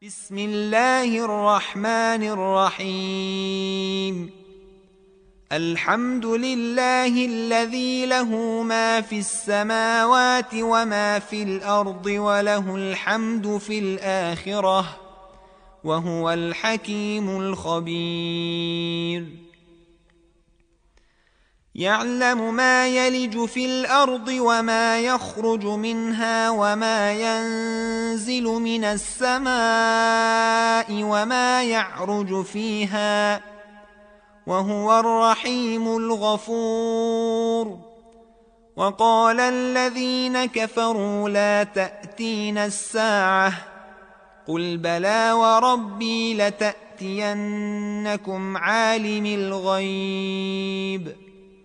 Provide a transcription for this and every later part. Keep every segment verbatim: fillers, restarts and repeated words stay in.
بسم الله الرحمن الرحيم. الحمد لله الذي له ما في السماوات وما في الأرض وله الحمد في الآخرة وهو الحكيم الخبير. يعلم ما يلج في الأرض وما يخرج منها وما ينزل من السماء وما يعرج فيها وهو الرحيم الغفور. وقال الذين كفروا لا تأتينا الساعة قل بلى وربي لتأتينكم عالم الغيب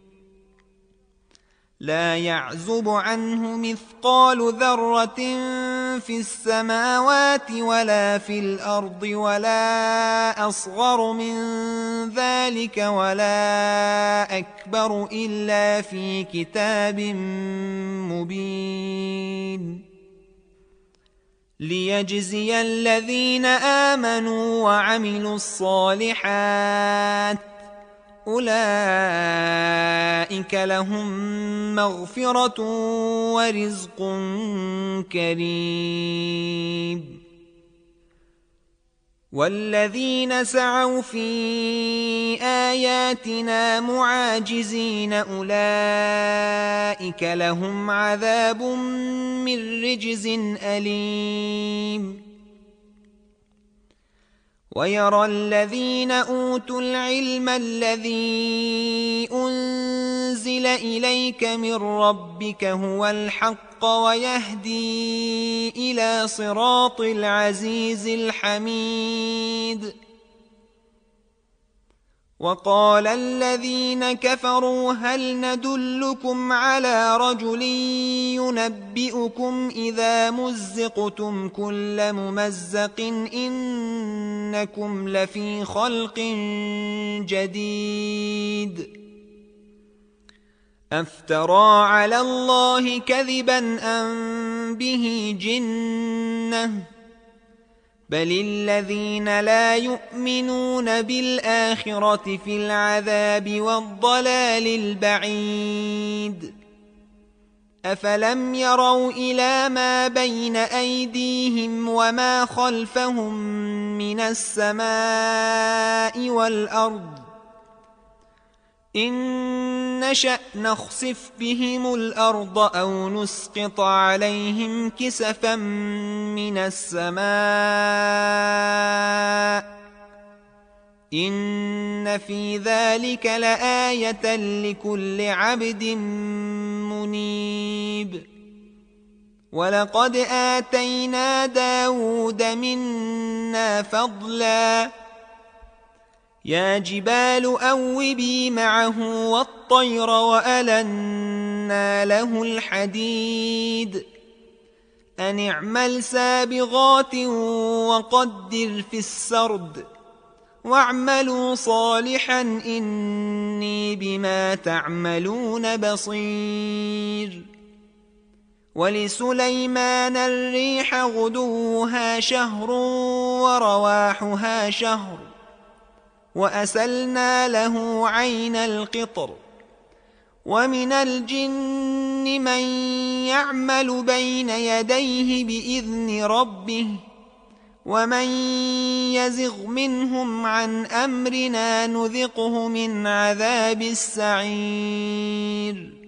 لا يعزب عنه مثقال ذرة في السماوات ولا في الأرض ولا أصغر من ذلك ولا أكبر إلا في كتاب مبين. ليجزي الذين آمنوا وعملوا الصالحات أولئك لهم مغفرة ورزق كريم. والذين سعوا في آياتنا معاجزين أولئك لهم عذاب من رجز أليم. ويرى الذين أوتوا العلم الذي أنزل إليك من ربك هو الحق ويهدي إلى صراط العزيز الحميد. وقال الذين كفروا هل ندلكم على رجل ينبئكم إذا مزقتم كل ممزق إنكم لفي خلق جديد. أفترى على الله كذبا أم به جنة بل الذين لا يؤمنون بالآخرة في العذاب والضلال البعيد. أفلم يروا إلى ما بين أيديهم وما خلفهم من السماء والأرض إن نشأ نخسف بهم الأرض أو نسقط عليهم كسفا من السماء إن في ذلك لآية لكل عبد منيب. ولقد آتينا داود منا فضلا يا جبال أوبي معه والطير وألنا له الحديد أن اعمل سابغات وقدر في السرد واعملوا صالحا إني بما تعملون بصير. ولسليمان الريح غدوها شهر ورواحها شهر وأسلنا له عين القطر. ومن الجن من يعمل بين يديه بإذن ربه ومن يزغ منهم عن أمرنا نذقه من عذاب السعير.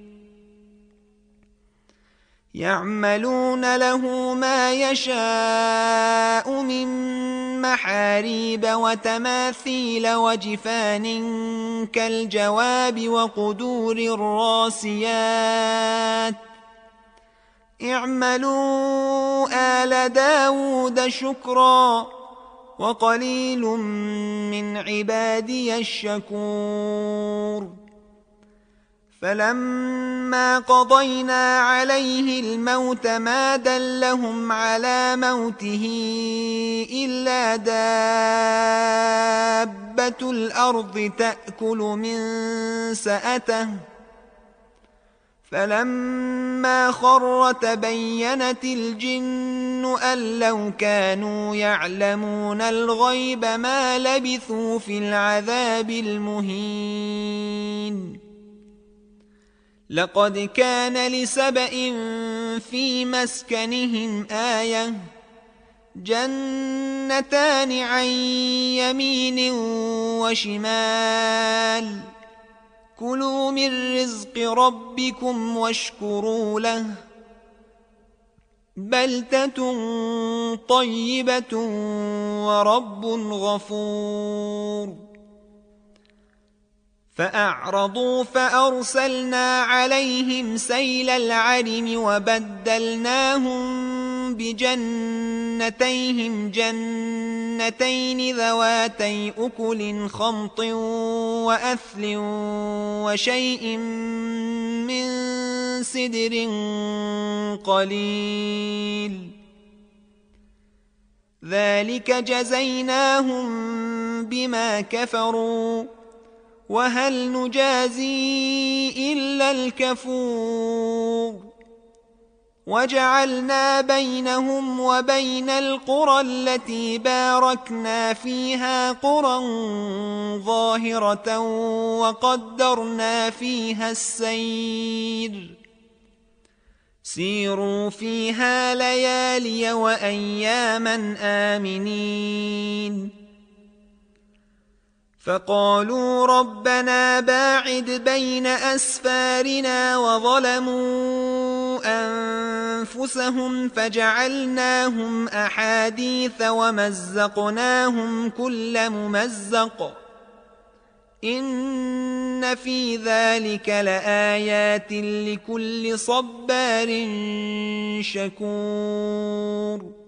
يعملون له ما يشاء من محاريب وتماثيل وجفان كالجواب وقدور الراسيات اعملوا آل داود شكرا وقليل من عبادي الشكور. فلما قضينا عليه الموت ما دلهم على موته إلا دابة الأرض تأكل من سأته فلما خر تبينت الجن أن لو كانوا يعلمون الغيب ما لبثوا في العذاب المهين. لقد كان لسبإ في مسكنهم آية، جنتان عن يمين وشمال، كلوا من رزق ربكم واشكروا له، بلدة طيبة ورب غفور. فأعرضوا فأرسلنا عليهم سيل العرم وبدلناهم بجنتيهم جنتين ذواتي أكل خمط وأثل وشيء من سدر قليل، ذلك جزيناهم بما كفروا، وهل نجازي إلا الكفور. وجعلنا بينهم وبين القرى التي باركنا فيها قرى ظاهرة وقدرنا فيها السير، سيروا فيها ليالي وأياما آمنين. فقالوا ربنا باعد بين أسفارنا وظلموا أنفسهم فجعلناهم أحاديث ومزقناهم كل ممزق، إن في ذلك لآيات لكل صبار شكور.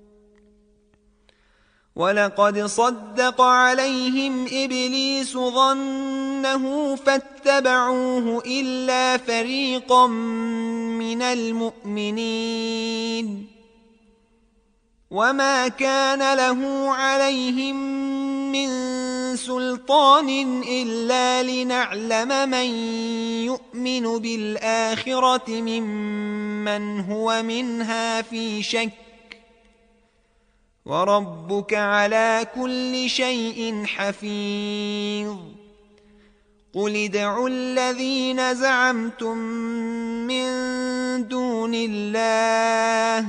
ولقد صدق عليهم إبليس ظنه فاتبعوه إلا فريقا من المؤمنين، وما كان له عليهم من سلطان إلا لنعلم من يؤمن بالآخرة ممن هو منها في شك، وربك على كل شيء حفيظ. قل ادعوا الذين زعمتم من دون الله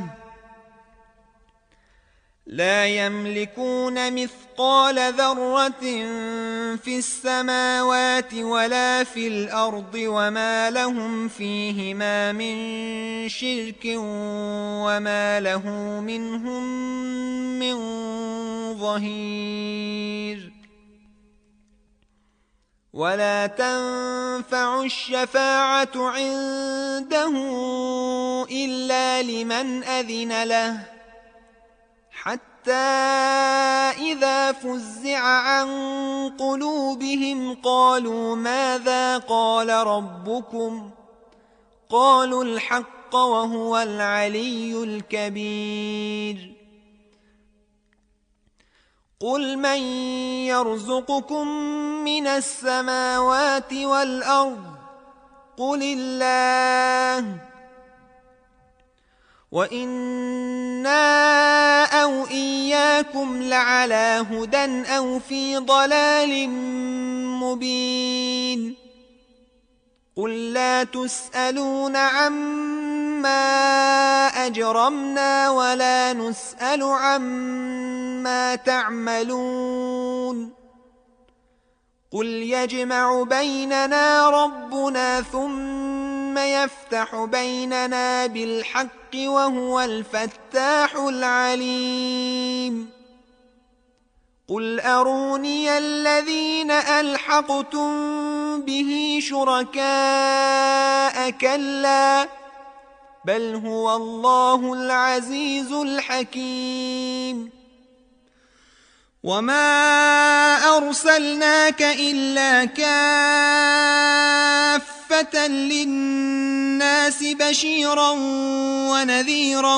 لا يملكون مثقال ذرة في السماوات ولا في الأرض، وما لهم فيهما من شرك وما له منهم من ظهير. ولا تنفع الشفاعة عنده إلا لمن أذن له، حتى إذا فزع عن قلوبهم قالوا ماذا قال ربكم؟ قالوا الحق وهو العلي الكبير. قل من يرزقكم من السماوات والأرض؟ قل الله، وإنا أو إياكم لعلى هدى أو في ضلال مبين. قل لا تسألون عما أجرمنا ولا نسأل عما تعملون. قل يجمع بيننا ربنا ثم يفتح بيننا بالحق وهو الفتاح العليم. قل أروني الذين ألحقتم به شركاء، كلا بل هو الله العزيز الحكيم. وما أرسلناك إلا كافة للناس بشيرا ونذيرا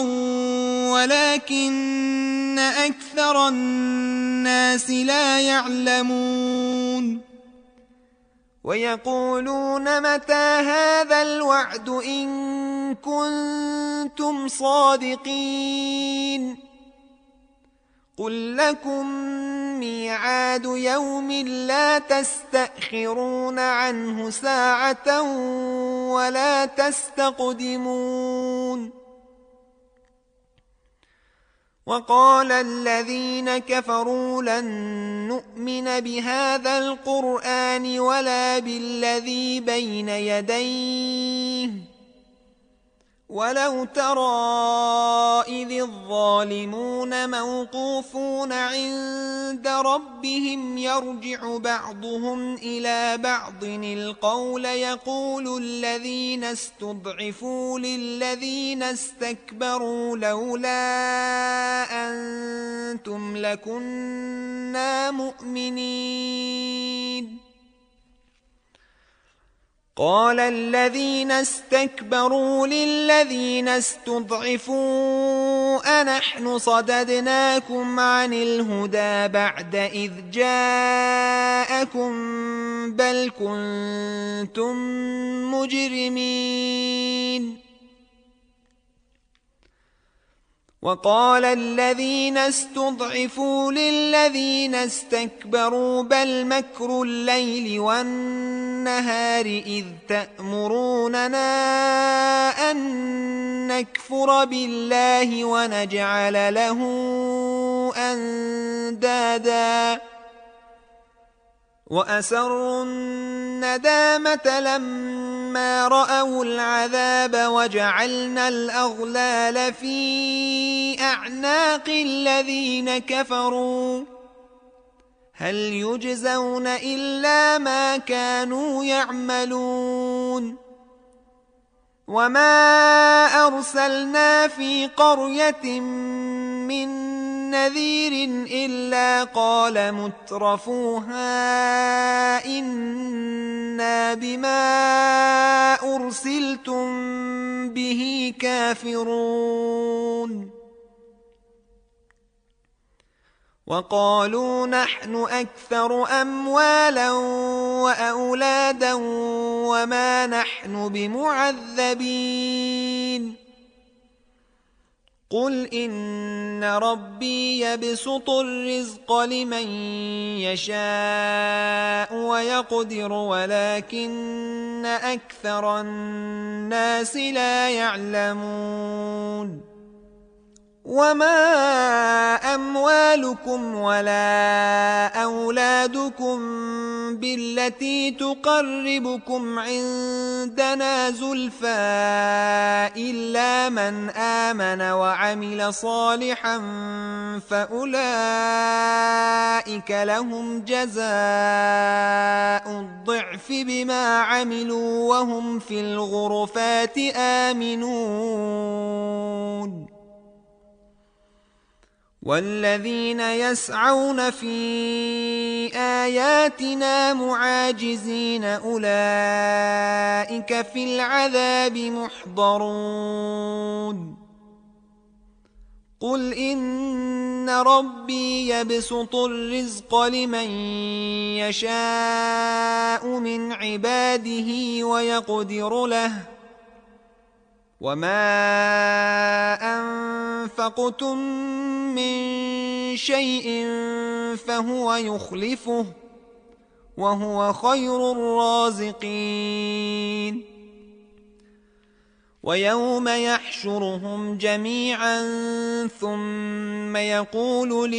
ولكن أكثر الناس لا يعلمون. ويقولون متى هذا الوعد إن كنتم صادقين قل لكم ميعاد يوم لا تستأخرون عنه ساعة ولا تستقدمون وقال الذين كفروا لن نؤمن بهذا القرآن ولا بالذي بين يديه ولو ترى إذ الظالمون موقوفون عند ربهم يرجع بعضهم إلى بعض القول يقول الذين استضعفوا للذين استكبروا لولا أنتم لكنا مؤمنين قال الذين استكبروا للذين استضعفوا أنحن صددناكم عن الهدى بعد إذ جاءكم بل كنتم مجرمين وقال الذين استضعفوا للذين استكبروا بل مكر الليل والنهار إذ تأمروننا أن نكفر بالله ونجعل له أندادا وأسروا الندامة لما رأوا العذاب وجعلنا الأغلال في أعناق الذين كفروا هل يجزون إلا ما كانوا يعملون وما أرسلنا في قرية من نذير إلا قال مترفوها إنا بما أرسلتم به كافرون وقالوا نحن أكثر أموالا وأولادا وما نحن بمعذبين قل إن ربي يبسط الرزق لمن يشاء ويقدر ولكن أكثر الناس لا يعلمون وما أموالكم ولا أولادكم بالتي تقربكم عندنا زلفى إلا من آمن وعمل صالحا فأولئك لهم جزاء الضعف بما عملوا وهم في الغرفات آمنون والذين يسعون في آياتنا معاجزين أولئك في العذاب محضرون قل إن ربي يبسط الرزق لمن يشاء من عباده ويقدر له وما أنفقتم من شيء فهو يخلفه وهو خير الرازقين ويوم يحشرهم جميعا ثم يقول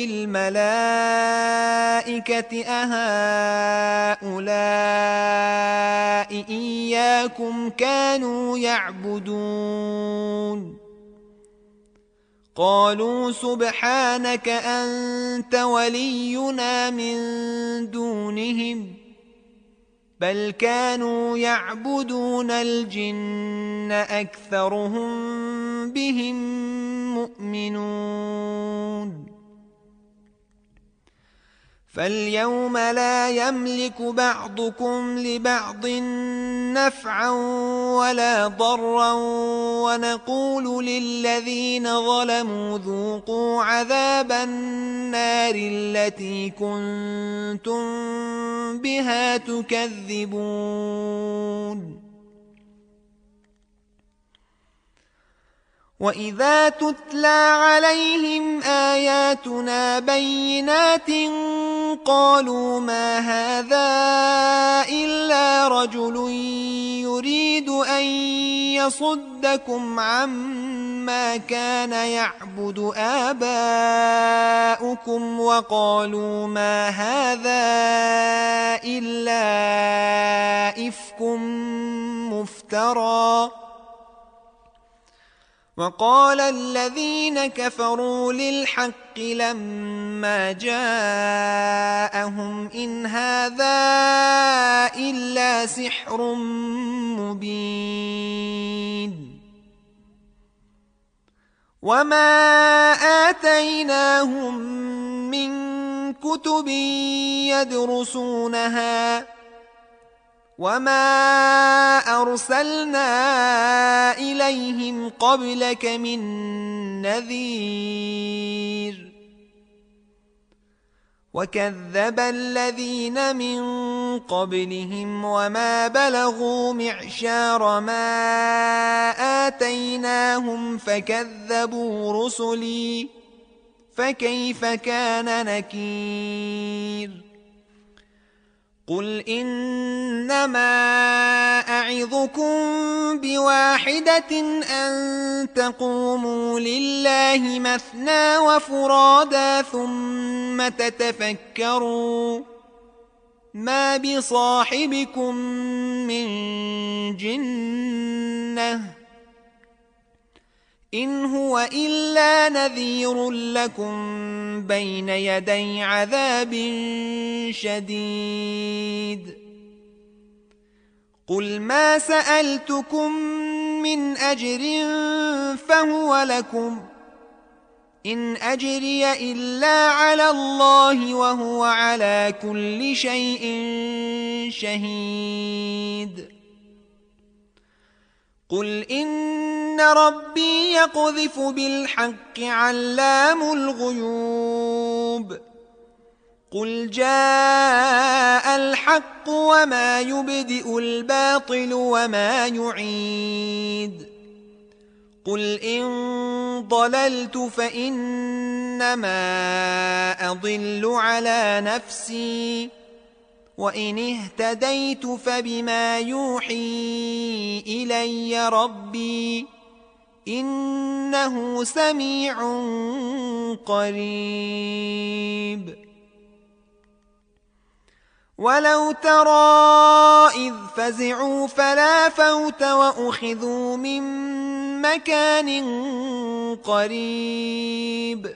للملائكة أهؤلاء إياكم كانوا يعبدون قالوا سبحانك أنت ولينا من دونهم بل كانوا يعبدون الجن أكثرهم بهم مؤمنون فاليوم لا يملك بعضكم لبعض نفعا ولا ضرا ونقول للذين ظلموا ذوقوا عذاب النار التي كنتم بها تكذبون. وإذا تتلى عليهم آياتنا بينات قالوا ما هذا إلا رجل يريد أن يصدكم عما كان يعبد آباؤكم وقالوا ما هذا إلا إفك مفترى. وقال الذين كفروا للحق لما جاءهم إن هذا إلا سحر مبين. وما آتيناهم من كتب يدرسونها وما أرسلنا إليهم قبلك من نذير. وكذب الذين من قبلهم وما بلغوا معشار ما آتيناهم فكذبوا رسلي فكيف كان نكير. قل إنما أعظكم بواحدة أن تقوموا لله مثنى وفرادا ثم تتفكروا ما بصاحبكم من جنة إن هو إلا نذير لكم بين يدي عذاب شديد. قل ما سألتكم من أجر فهو لكم إن أجري إلا على الله وهو على كل شيء شهيد. قل إن ربي يقذف بالحق علام الغيوب. قل جاء الحق وما يبدئ الباطل وما يعيد. قل إن ضللت فإنما أضل على نفسي وإن اهتديت فبما يوحي إلي ربي إنه سميع قريب. ولو ترى إذ فزعوا فلا فوت وأخذوا من مكان قريب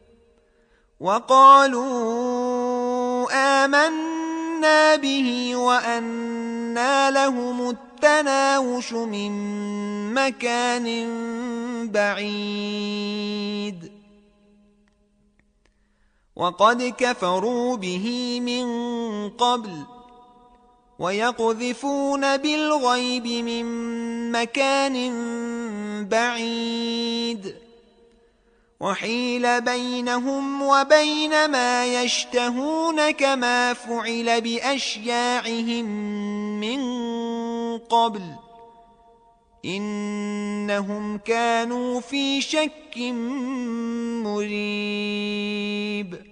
وقالوا آمنا به وأنى لهم التناوش من مكان بعيد وقد كفروا به من قبل ويقذفون بالغيب من مكان بعيد وحيل بينهم وبين ما يشتهون كما فعل بأشياعهم من قبل إنهم كانوا في شك مريب.